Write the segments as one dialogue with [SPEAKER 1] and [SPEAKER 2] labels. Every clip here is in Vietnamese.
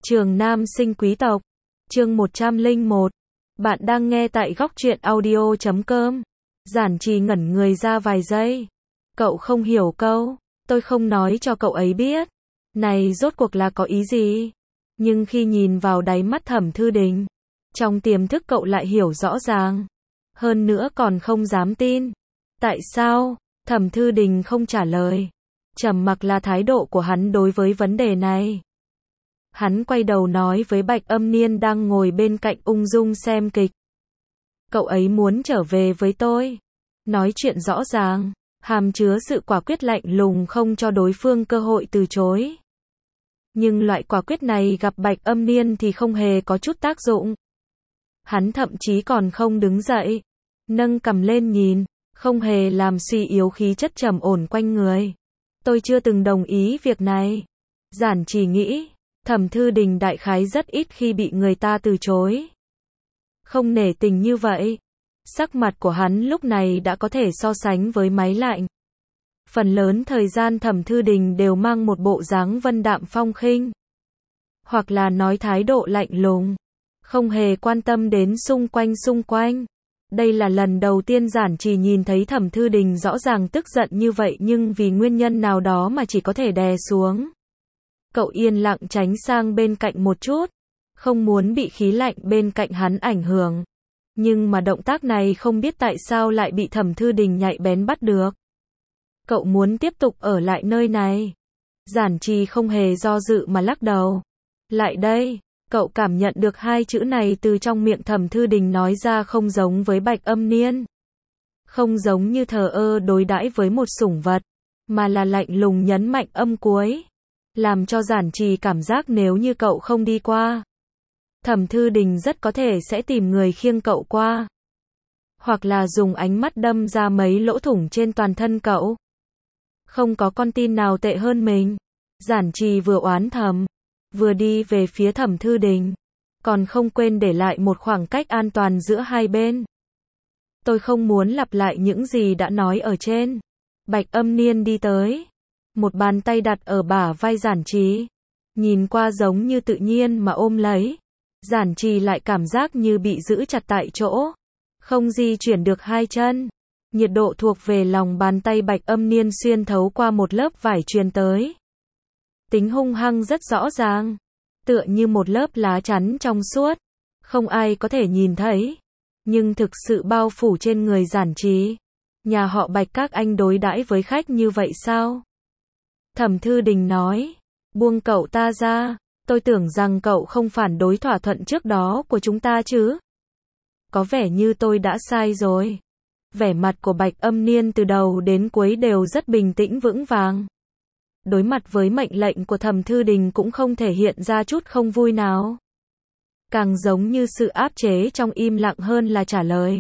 [SPEAKER 1] Trường Nam sinh quý tộc. Chương 101. Bạn đang nghe tại góc truyện audio.com. Giản Trì ngẩn người ra vài giây. Cậu không hiểu câu, tôi không nói cho cậu ấy biết. Này rốt cuộc là có ý gì? Nhưng khi nhìn vào đáy mắt Thẩm Thư Đình, trong tiềm thức cậu lại hiểu rõ ràng. Hơn nữa còn không dám tin. Tại sao? Thẩm Thư Đình không trả lời. Trầm mặc là thái độ của hắn đối với vấn đề này. Hắn quay đầu nói với Bạch Âm Niên đang ngồi bên cạnh ung dung xem kịch. Cậu ấy muốn trở về với tôi. Nói chuyện rõ ràng, hàm chứa sự quả quyết lạnh lùng không cho đối phương cơ hội từ chối. Nhưng loại quả quyết này gặp Bạch Âm Niên thì không hề có chút tác dụng. Hắn thậm chí còn không đứng dậy, nâng cằm lên nhìn, không hề làm suy yếu khí chất trầm ổn quanh người. Tôi chưa từng đồng ý việc này. Giản Chỉ nghĩ, Thẩm Thư Đình đại khái rất ít khi bị người ta từ chối. Không nể tình như vậy. Sắc mặt của hắn lúc này đã có thể so sánh với máy lạnh. Phần lớn thời gian Thẩm Thư Đình đều mang một bộ dáng vân đạm phong khinh. Hoặc là nói thái độ lạnh lùng. Không hề quan tâm đến xung quanh. Đây là lần đầu tiên Giản Trì nhìn thấy Thẩm Thư Đình rõ ràng tức giận như vậy nhưng vì nguyên nhân nào đó mà chỉ có thể đè xuống. Cậu yên lặng tránh sang bên cạnh một chút, không muốn bị khí lạnh bên cạnh hắn ảnh hưởng. Nhưng mà động tác này không biết tại sao lại bị Thẩm Thư Đình nhạy bén bắt được. Cậu muốn tiếp tục ở lại nơi này. Giản Trì không hề do dự mà lắc đầu. Lại đây, cậu cảm nhận được hai chữ này từ trong miệng Thẩm Thư Đình nói ra không giống với Bạch Âm Niên. Không giống như thờ ơ đối đãi với một sủng vật, mà là lạnh lùng nhấn mạnh âm cuối. Làm cho Giản Trì cảm giác nếu như cậu không đi qua, Thẩm Thư Đình rất có thể sẽ tìm người khiêng cậu qua. Hoặc là dùng ánh mắt đâm ra mấy lỗ thủng trên toàn thân cậu. Không có con tin nào tệ hơn mình. Giản Trì vừa oán thầm, vừa đi về phía Thẩm Thư Đình. Còn không quên để lại một khoảng cách an toàn giữa hai bên. Tôi không muốn lặp lại những gì đã nói ở trên. Bạch Âm Niên đi tới. Một bàn tay đặt ở bả vai Giản Trì. Nhìn qua giống như tự nhiên mà ôm lấy. Giản Trì lại cảm giác như bị giữ chặt tại chỗ. Không di chuyển được hai chân. Nhiệt độ thuộc về lòng bàn tay Bạch Âm Niên xuyên thấu qua một lớp vải truyền tới. Tính hung hăng rất rõ ràng. Tựa như một lớp lá chắn trong suốt. Không ai có thể nhìn thấy. Nhưng thực sự bao phủ trên người Giản Trì. Nhà họ Bạch các anh đối đãi với khách như vậy sao? Thẩm Thư Đình nói. Buông cậu ta ra. Tôi tưởng rằng cậu không phản đối thỏa thuận trước đó của chúng ta chứ. Có vẻ như tôi đã sai rồi. Vẻ mặt của Bạch Âm Niên từ đầu đến cuối đều rất bình tĩnh vững vàng. Đối mặt với mệnh lệnh của Thẩm Thư Đình cũng không thể hiện ra chút không vui nào. Càng giống như sự áp chế trong im lặng hơn là trả lời.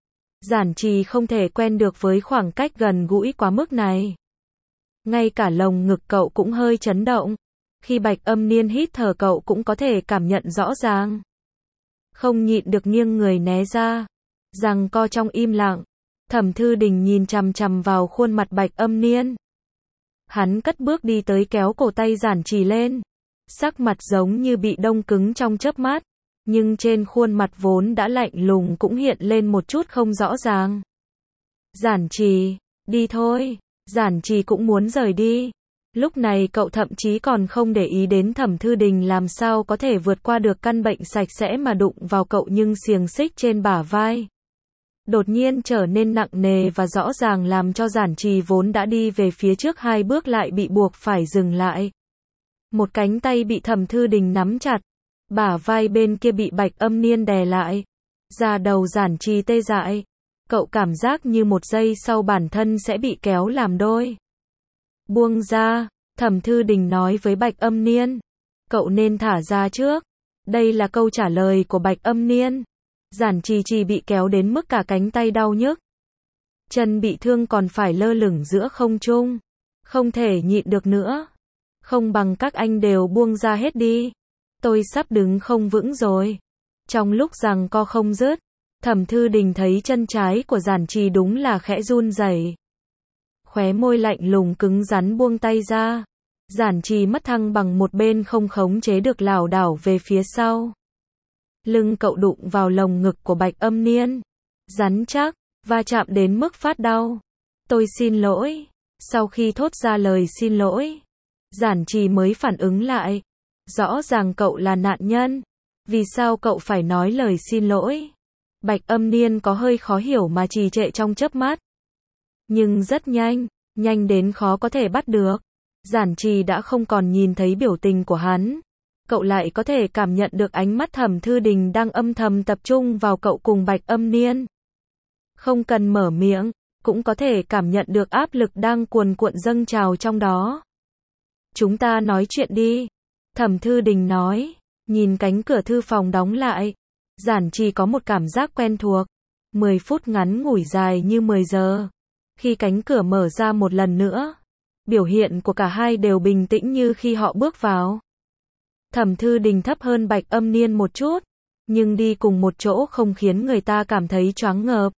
[SPEAKER 1] Giản Trì không thể quen được với khoảng cách gần gũi quá mức này. Ngay cả lồng ngực cậu cũng hơi chấn động. Khi Bạch Âm Niên hít thở cậu cũng có thể cảm nhận rõ ràng. Không nhịn được nghiêng người né ra. Giằng co trong im lặng. Thẩm Thư Đình nhìn chằm chằm vào khuôn mặt Bạch Âm Niên. Hắn cất bước đi tới kéo cổ tay Giản Trì lên. Sắc mặt giống như bị đông cứng trong chớp mắt. Nhưng trên khuôn mặt vốn đã lạnh lùng cũng hiện lên một chút không rõ ràng. Giản Trì, đi thôi. Giản Trì cũng muốn rời đi. Lúc này cậu thậm chí còn không để ý đến Thẩm Thư Đình làm sao có thể vượt qua được căn bệnh sạch sẽ mà đụng vào cậu nhưng xiềng xích trên bả vai. Đột nhiên trở nên nặng nề và rõ ràng làm cho Giản Trì vốn đã đi về phía trước hai bước lại bị buộc phải dừng lại. Một cánh tay bị Thẩm Thư Đình nắm chặt. Bả vai bên kia bị Bạch Âm Niên đè lại. Da đầu Giản Trì tê dại. Cậu cảm giác như một giây sau bản thân sẽ bị kéo làm đôi. Buông ra, Thẩm Thư Đình nói với Bạch Âm Niên. Cậu nên thả ra trước. Đây là câu trả lời của Bạch Âm Niên. Giản Trì chỉ bị kéo đến mức cả cánh tay đau nhức. Chân bị thương còn phải lơ lửng giữa không trung. Không thể nhịn được nữa. Không bằng các anh đều buông ra hết đi. Tôi sắp đứng không vững rồi. Trong lúc giằng co không dứt, Thẩm Thư Đình thấy chân trái của Giản Trì đúng là khẽ run rẩy. Khóe môi lạnh lùng cứng rắn buông tay ra. Giản Trì mất thăng bằng một bên không khống chế được lảo đảo về phía sau. Lưng cậu đụng vào lồng ngực của Bạch Âm Niên. Rắn chắc, va chạm đến mức phát đau. Tôi xin lỗi. Sau khi thốt ra lời xin lỗi, Giản Trì mới phản ứng lại. Rõ ràng cậu là nạn nhân. Vì sao cậu phải nói lời xin lỗi? Bạch Âm Niên có hơi khó hiểu mà trì trệ trong chớp mắt. Nhưng rất nhanh, nhanh đến khó có thể bắt được. Giản Trì đã không còn nhìn thấy biểu tình của hắn. Cậu lại có thể cảm nhận được ánh mắt Thẩm Thư Đình đang âm thầm tập trung vào cậu cùng Bạch Âm Niên. Không cần mở miệng, cũng có thể cảm nhận được áp lực đang cuồn cuộn dâng trào trong đó. Chúng ta nói chuyện đi. Thẩm Thư Đình nói, nhìn cánh cửa thư phòng đóng lại. Giản Trì có một cảm giác quen thuộc. 10 phút ngắn ngủi dài như 10 giờ. Khi cánh cửa mở ra một lần nữa, biểu hiện của cả hai đều bình tĩnh như khi họ bước vào. Thẩm Thư Đình thấp hơn Bạch Âm Niên một chút, nhưng đi cùng một chỗ không khiến người ta cảm thấy choáng ngợp.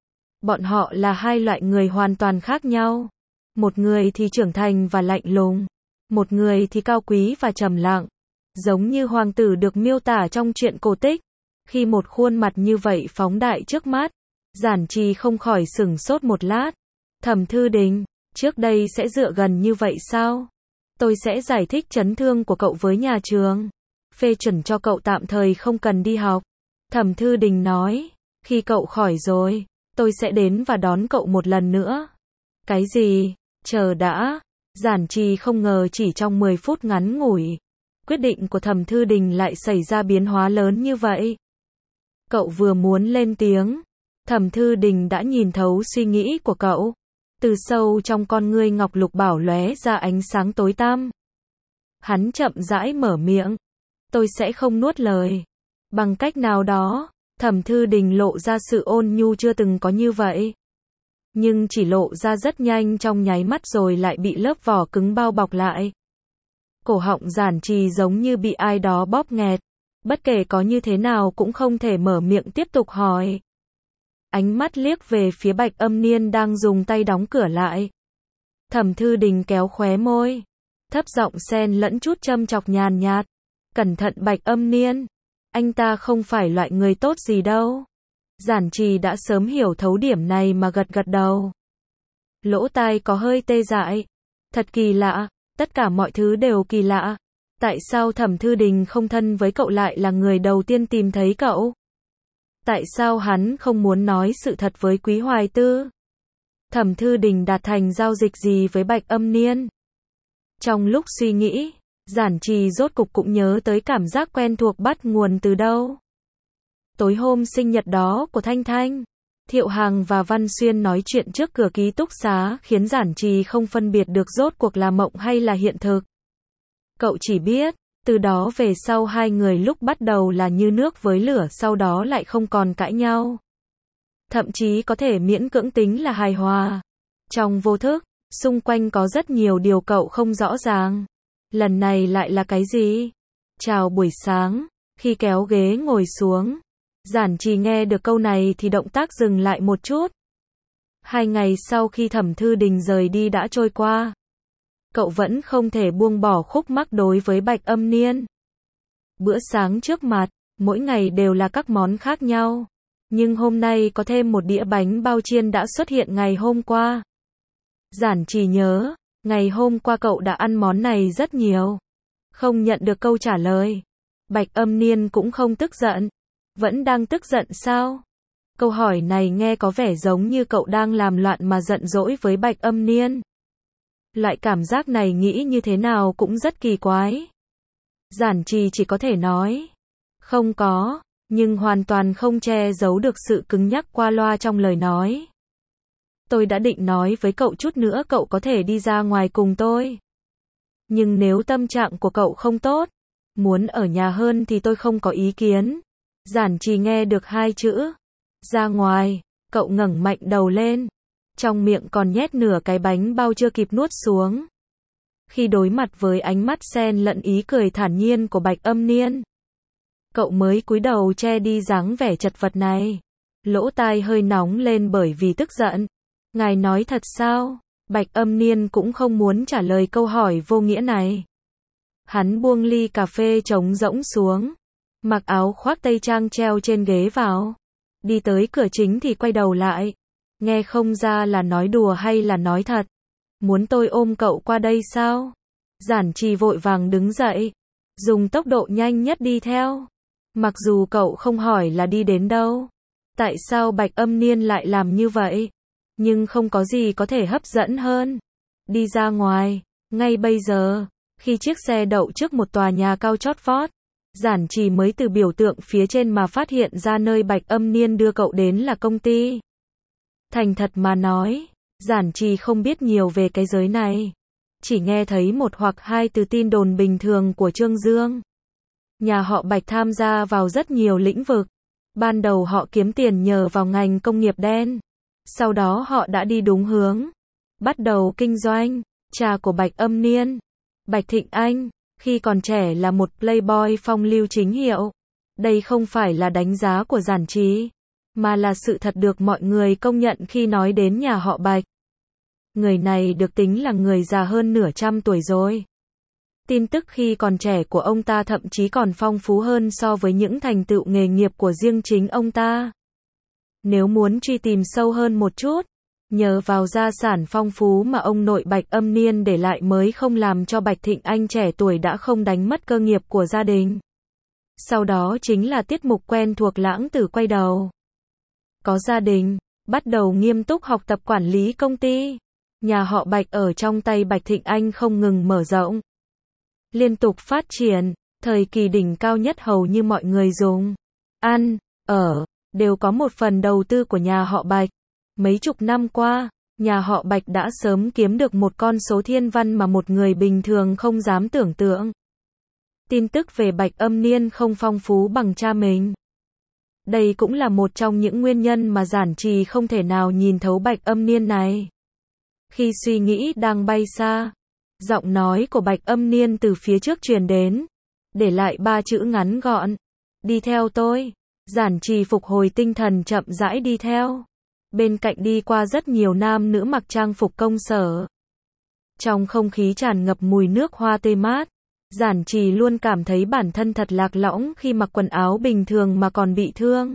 [SPEAKER 1] Bọn họ là hai loại người hoàn toàn khác nhau. Một người thì trưởng thành và lạnh lùng, một người thì cao quý và trầm lặng, giống như hoàng tử được miêu tả trong truyện cổ tích. Khi một khuôn mặt như vậy phóng đại trước mắt, Giản Trì không khỏi sửng sốt một lát. Thẩm Thư Đình, trước đây sẽ dựa gần như vậy sao? Tôi sẽ giải thích chấn thương của cậu với nhà trường, phê chuẩn cho cậu tạm thời không cần đi học. Thẩm Thư Đình nói, khi cậu khỏi rồi, tôi sẽ đến và đón cậu một lần nữa. Cái gì? Chờ đã. Giản Trì không ngờ chỉ trong 10 phút ngắn ngủi, quyết định của Thẩm Thư Đình lại xảy ra biến hóa lớn như vậy. Cậu vừa muốn lên tiếng, Thẩm Thư Đình đã nhìn thấu suy nghĩ của cậu. Từ sâu trong con ngươi ngọc lục bảo lóe ra ánh sáng tối tăm. Hắn chậm rãi mở miệng. Tôi sẽ không nuốt lời. Bằng cách nào đó, Thẩm Thư Đình lộ ra sự ôn nhu chưa từng có như vậy. Nhưng chỉ lộ ra rất nhanh trong nháy mắt rồi lại bị lớp vỏ cứng bao bọc lại. Cổ họng Giản Trì giống như bị ai đó bóp nghẹt. Bất kể có như thế nào cũng không thể mở miệng tiếp tục hỏi. Ánh mắt liếc về phía Bạch Âm Niên đang dùng tay đóng cửa lại. Thẩm Thư Đình kéo khóe môi, thấp giọng xen lẫn chút châm chọc nhàn nhạt. Cẩn thận Bạch Âm Niên, anh ta không phải loại người tốt gì đâu. Giản Trì đã sớm hiểu thấu điểm này mà gật gật đầu. Lỗ tai có hơi tê dại. Thật kỳ lạ, tất cả mọi thứ đều kỳ lạ. Tại sao Thẩm Thư Đình không thân với cậu lại là người đầu tiên tìm thấy cậu? Tại sao hắn không muốn nói sự thật với Quý Hoài Tư? Thẩm Thư Đình đạt thành giao dịch gì với Bạch Âm Niên? Trong lúc suy nghĩ, Giản Trì rốt cục cũng nhớ tới cảm giác quen thuộc bắt nguồn từ đâu. Tối hôm sinh nhật đó của Thanh Thanh, Thiệu Hằng và Văn Xuyên nói chuyện trước cửa ký túc xá khiến Giản Trì không phân biệt được rốt cuộc là mộng hay là hiện thực. Cậu chỉ biết, từ đó về sau hai người lúc bắt đầu là như nước với lửa, sau đó lại không còn cãi nhau. Thậm chí có thể miễn cưỡng tính là hài hòa. Trong vô thức, xung quanh có rất nhiều điều cậu không rõ ràng. Lần này lại là cái gì? Chào buổi sáng, khi kéo ghế ngồi xuống, Giản Trì nghe được câu này thì động tác dừng lại một chút. 2 ngày sau khi Thẩm Thư Đình rời đi đã trôi qua. Cậu vẫn không thể buông bỏ khúc mắc đối với Bạch Âm Niên. Bữa sáng trước mặt, mỗi ngày đều là các món khác nhau. Nhưng hôm nay có thêm một đĩa bánh bao chiên đã xuất hiện ngày hôm qua. Giản Trì nhớ, ngày hôm qua cậu đã ăn món này rất nhiều. Không nhận được câu trả lời. Bạch Âm Niên cũng không tức giận. Vẫn đang tức giận sao? Câu hỏi này nghe có vẻ giống như cậu đang làm loạn mà giận dỗi với Bạch Âm Niên. Loại cảm giác này nghĩ như thế nào cũng rất kỳ quái. Giản Trì chỉ có thể nói, không có, nhưng hoàn toàn không che giấu được sự cứng nhắc qua loa trong lời nói. Tôi đã định nói với cậu chút nữa cậu có thể đi ra ngoài cùng tôi. Nhưng nếu tâm trạng của cậu không tốt, muốn ở nhà hơn thì tôi không có ý kiến. Giản Trì nghe được 2 chữ, ra ngoài, cậu ngẩng mạnh đầu lên. Trong miệng còn nhét nửa cái bánh bao chưa kịp nuốt xuống. Khi đối mặt với ánh mắt xen lẫn ý cười thản nhiên của Bạch Âm Niên, cậu mới cúi đầu che đi dáng vẻ chật vật này. Lỗ tai hơi nóng lên bởi vì tức giận. Ngài nói thật sao? Bạch Âm Niên cũng không muốn trả lời câu hỏi vô nghĩa này. Hắn buông ly cà phê trống rỗng xuống, mặc áo khoác tây trang treo trên ghế vào. Đi tới cửa chính thì quay đầu lại. Nghe không ra là nói đùa hay là nói thật. Muốn tôi ôm cậu qua đây sao? Giản Trì vội vàng đứng dậy, dùng tốc độ nhanh nhất đi theo. Mặc dù cậu không hỏi là đi đến đâu. Tại sao Bạch Âm Niên lại làm như vậy? Nhưng không có gì có thể hấp dẫn hơn. Đi ra ngoài, ngay bây giờ, khi chiếc xe đậu trước một tòa nhà cao chót vót, Giản Trì mới từ biểu tượng phía trên mà phát hiện ra nơi Bạch Âm Niên đưa cậu đến là công ty. Thành thật mà nói, Giản Trì không biết nhiều về cái giới này. Chỉ nghe thấy một hoặc hai từ tin đồn bình thường của Trương Dương. Nhà họ Bạch tham gia vào rất nhiều lĩnh vực. Ban đầu họ kiếm tiền nhờ vào ngành công nghiệp đen. Sau đó họ đã đi đúng hướng. Bắt đầu kinh doanh. Cha của Bạch Âm Niên, Bạch Thịnh Anh, khi còn trẻ là một playboy phong lưu chính hiệu. Đây không phải là đánh giá của Giản Trì, mà là sự thật được mọi người công nhận khi nói đến nhà họ Bạch. Người này được tính là người già hơn nửa trăm tuổi rồi. Tin tức khi còn trẻ của ông ta thậm chí còn phong phú hơn so với những thành tựu nghề nghiệp của riêng chính ông ta. Nếu muốn truy tìm sâu hơn một chút, nhờ vào gia sản phong phú mà ông nội Bạch Âm Niên để lại mới không làm cho Bạch Thịnh Anh trẻ tuổi đã không đánh mất cơ nghiệp của gia đình. Sau đó chính là tiết mục quen thuộc Lãng Tử quay đầu. Có gia đình, bắt đầu nghiêm túc học tập quản lý công ty. Nhà họ Bạch ở trong tay Bạch Thịnh Anh không ngừng mở rộng, liên tục phát triển. Thời kỳ đỉnh cao nhất hầu như mọi người dùng, ăn, ở, đều có một phần đầu tư của nhà họ Bạch. Mấy chục năm qua, nhà họ Bạch đã sớm kiếm được một con số thiên văn mà một người bình thường không dám tưởng tượng. Tin tức về Bạch Âm Niên không phong phú bằng cha mình. Đây cũng là một trong những nguyên nhân mà Giản Trì không thể nào nhìn thấu Bạch Âm Niên này. Khi suy nghĩ đang bay xa, giọng nói của Bạch Âm Niên từ phía trước truyền đến, để lại 3 chữ ngắn gọn: đi theo tôi. Giản Trì phục hồi tinh thần chậm rãi đi theo. Bên cạnh đi qua rất nhiều nam nữ mặc trang phục công sở. Trong không khí tràn ngập mùi nước hoa tươi mát, Giản Trì luôn cảm thấy bản thân thật lạc lõng khi mặc quần áo bình thường mà còn bị thương.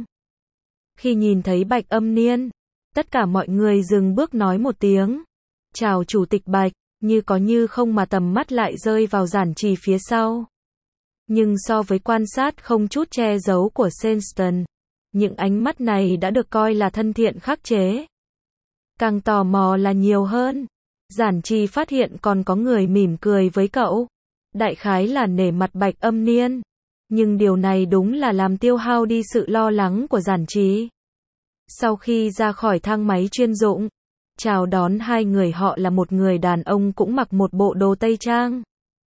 [SPEAKER 1] Khi nhìn thấy Bạch Âm Niên, tất cả mọi người dừng bước nói một tiếng: chào Chủ tịch Bạch, như có như không mà tầm mắt lại rơi vào Giản Trì phía sau. Nhưng so với quan sát không chút che giấu của Senston, những ánh mắt này đã được coi là thân thiện khắc chế. Càng tò mò là nhiều hơn. Giản Trì phát hiện còn có người mỉm cười với cậu. Đại khái là nể mặt Bạch Âm Niên. Nhưng điều này đúng là làm tiêu hao đi sự lo lắng của Giản Trì. Sau khi ra khỏi thang máy chuyên dụng, chào đón hai người họ là một người đàn ông cũng mặc một bộ đồ tây trang.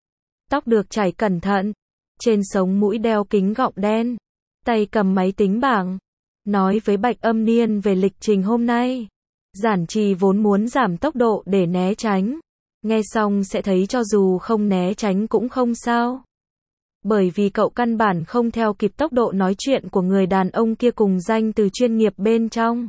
[SPEAKER 1] Tóc được chải cẩn thận, trên sống mũi đeo kính gọng đen, tay cầm máy tính bảng, nói với Bạch Âm Niên về lịch trình hôm nay. Giản Trì vốn muốn giảm tốc độ để né tránh. Nghe xong sẽ thấy cho dù không né tránh cũng không sao. Bởi vì cậu căn bản không theo kịp tốc độ nói chuyện của người đàn ông kia cùng danh từ chuyên nghiệp bên trong.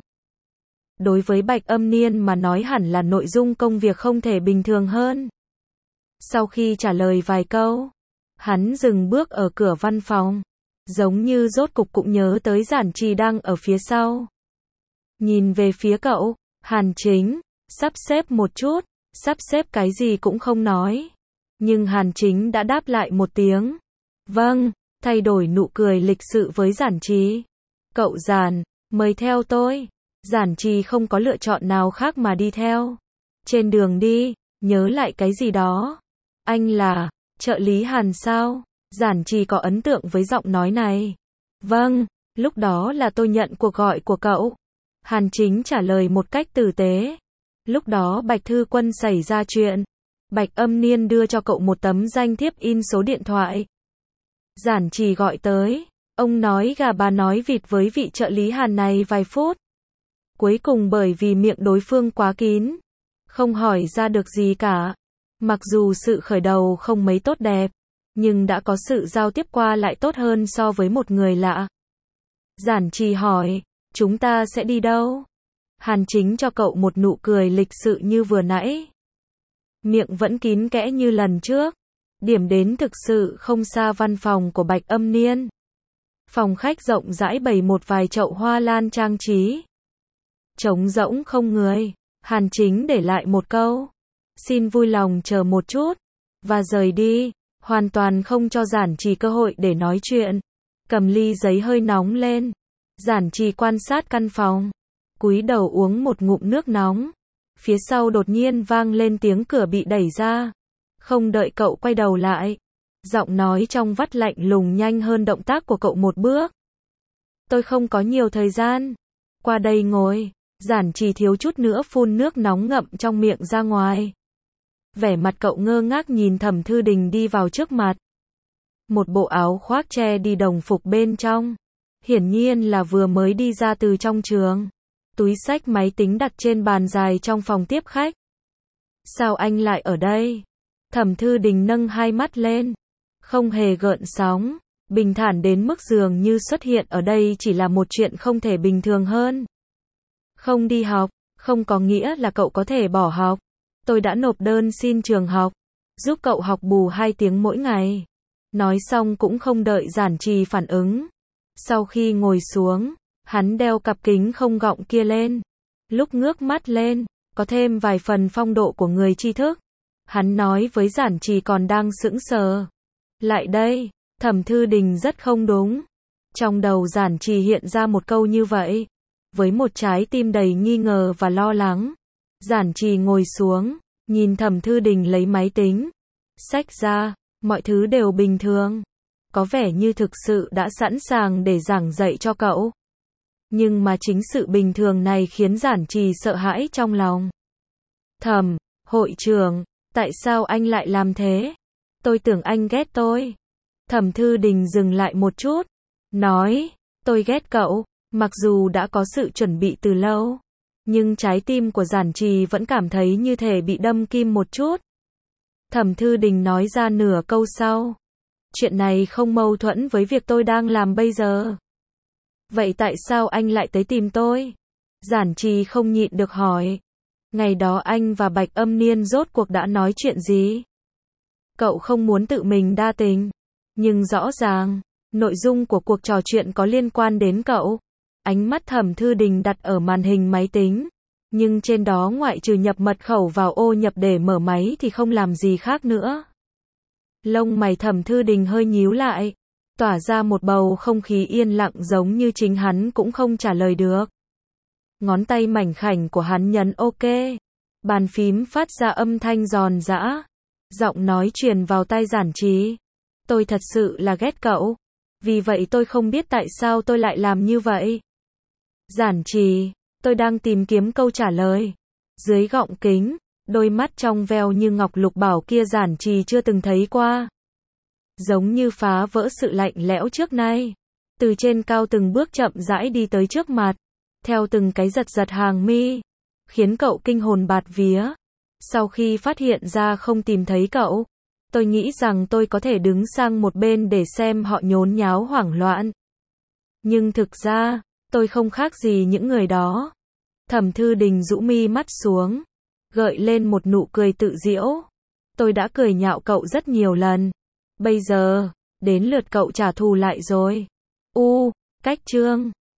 [SPEAKER 1] Đối với Bạch Âm Niên mà nói hẳn là nội dung công việc không thể bình thường hơn. Sau khi trả lời vài câu, hắn dừng bước ở cửa văn phòng. Giống như rốt cục cũng nhớ tới Giản Trì đang ở phía sau. Nhìn về phía cậu, Hàn Chính, sắp xếp một chút. Sắp xếp cái gì cũng không nói. Nhưng Hàn Chính đã đáp lại một tiếng. Vâng, thay đổi nụ cười lịch sự với Giản Trì. Cậu Giản, mời theo tôi. Giản Trì không có lựa chọn nào khác mà đi theo. Trên đường đi, nhớ lại cái gì đó. Anh là trợ lý Hàn sao? Giản Trì có ấn tượng với giọng nói này. Vâng, lúc đó là tôi nhận cuộc gọi của cậu. Hàn Chính trả lời một cách tử tế. Lúc đó Bạch Thư Quân xảy ra chuyện. Bạch Âm Niên đưa cho cậu một tấm danh thiếp in số điện thoại. Giản Trì gọi tới. Ông nói gà bà nói vịt với vị trợ lý Hàn này vài phút. Cuối cùng bởi vì miệng đối phương quá kín, không hỏi ra được gì cả. Mặc dù sự khởi đầu không mấy tốt đẹp, nhưng đã có sự giao tiếp qua lại tốt hơn so với một người lạ. Giản Trì hỏi, chúng ta sẽ đi đâu? Hàn Chính cho cậu một nụ cười lịch sự như vừa nãy. miệng vẫn kín kẽ như lần trước. Điểm đến thực sự không xa văn phòng của Bạch Âm Niên. Phòng khách rộng rãi bày một vài chậu hoa lan trang trí. Trống rỗng không người. Hàn Chính để lại một câu: xin vui lòng chờ một chút, và rời đi, hoàn toàn không cho Giản Trì cơ hội để nói chuyện. Cầm ly giấy hơi nóng lên. Giản Trì quan sát căn phòng, cúi đầu uống một ngụm nước nóng. Phía sau đột nhiên vang lên tiếng cửa bị đẩy ra. Không đợi cậu quay đầu lại, giọng nói trong vắt lạnh lùng nhanh hơn động tác của cậu một bước. Tôi không có nhiều thời gian. Qua đây ngồi. Giản Trì thiếu chút nữa phun nước nóng ngậm trong miệng ra ngoài. Vẻ mặt cậu ngơ ngác nhìn Thẩm Thư Đình đi vào trước mặt. Một bộ áo khoác che đi đồng phục bên trong. Hiển nhiên là vừa mới đi ra từ trong trường. Túi xách máy tính đặt trên bàn dài trong phòng tiếp khách. Sao anh lại ở đây? Thẩm Thư Đình nâng hai mắt lên. Không hề gợn sóng. Bình thản đến mức dường như xuất hiện ở đây chỉ là một chuyện không thể bình thường hơn. Không đi học, không có nghĩa là cậu có thể bỏ học. Tôi đã nộp đơn xin trường học, giúp cậu học bù 2 tiếng mỗi ngày. Nói xong cũng không đợi Giản Trì phản ứng. Sau khi ngồi xuống, hắn đeo cặp kính không gọng kia lên. Lúc ngước mắt lên, có thêm vài phần phong độ của người tri thức. Hắn nói với Giản Trì còn đang sững sờ. Lại đây, Thẩm Thư Đình rất không đúng. Trong đầu Giản Trì hiện ra một câu như vậy. Với một trái tim đầy nghi ngờ và lo lắng, Giản Trì ngồi xuống, nhìn Thẩm Thư Đình lấy máy tính, xách ra, mọi thứ đều bình thường. Có vẻ như thực sự đã sẵn sàng để giảng dạy cho cậu. Nhưng mà chính sự bình thường này khiến Giản Trì sợ hãi trong lòng. Thẩm, hội trưởng, tại sao anh lại làm thế? Tôi tưởng anh ghét tôi. Thẩm Thư Đình dừng lại một chút, nói, tôi ghét cậu. Mặc dù đã có sự chuẩn bị từ lâu, nhưng trái tim của Giản Trì vẫn cảm thấy như thể bị đâm kim một chút. Thẩm Thư Đình nói ra nửa câu sau. Chuyện này không mâu thuẫn với việc tôi đang làm bây giờ. Vậy tại sao anh lại tới tìm tôi? Giản Trì không nhịn được hỏi. Ngày đó anh và Bạch Âm Niên rốt cuộc đã nói chuyện gì? Cậu không muốn tự mình đa tình, nhưng rõ ràng, nội dung của cuộc trò chuyện có liên quan đến cậu. Ánh mắt Thẩm Thư Đình đặt ở màn hình máy tính, nhưng trên đó ngoại trừ nhập mật khẩu vào ô nhập để mở máy thì không làm gì khác nữa. Lông mày Thẩm Thư Đình hơi nhíu lại, tỏa ra một bầu không khí yên lặng giống như chính hắn cũng không trả lời được. Ngón tay mảnh khảnh của hắn nhấn OK. Bàn phím phát ra âm thanh giòn giã. Giọng nói truyền vào tai Giản Trì. Tôi thật sự là ghét cậu. Vì vậy tôi không biết tại sao tôi lại làm như vậy. Giản Trì, tôi đang tìm kiếm câu trả lời. Dưới gọng kính, đôi mắt trong veo như ngọc lục bảo kia Giản Trì chưa từng thấy qua. Giống như phá vỡ sự lạnh lẽo trước nay. Từ trên cao từng bước chậm rãi đi tới trước mặt. Theo từng cái giật giật hàng mi. Khiến cậu kinh hồn bạt vía. Sau khi phát hiện ra không tìm thấy cậu, tôi nghĩ rằng tôi có thể đứng sang một bên để xem họ nhốn nháo hoảng loạn. Nhưng thực ra, tôi không khác gì những người đó. Thẩm Thư Đình rũ mi mắt xuống, gợi lên một nụ cười tự giễu. Tôi đã cười nhạo cậu rất nhiều lần. Bây giờ, đến lượt cậu trả thù lại rồi. Cách chương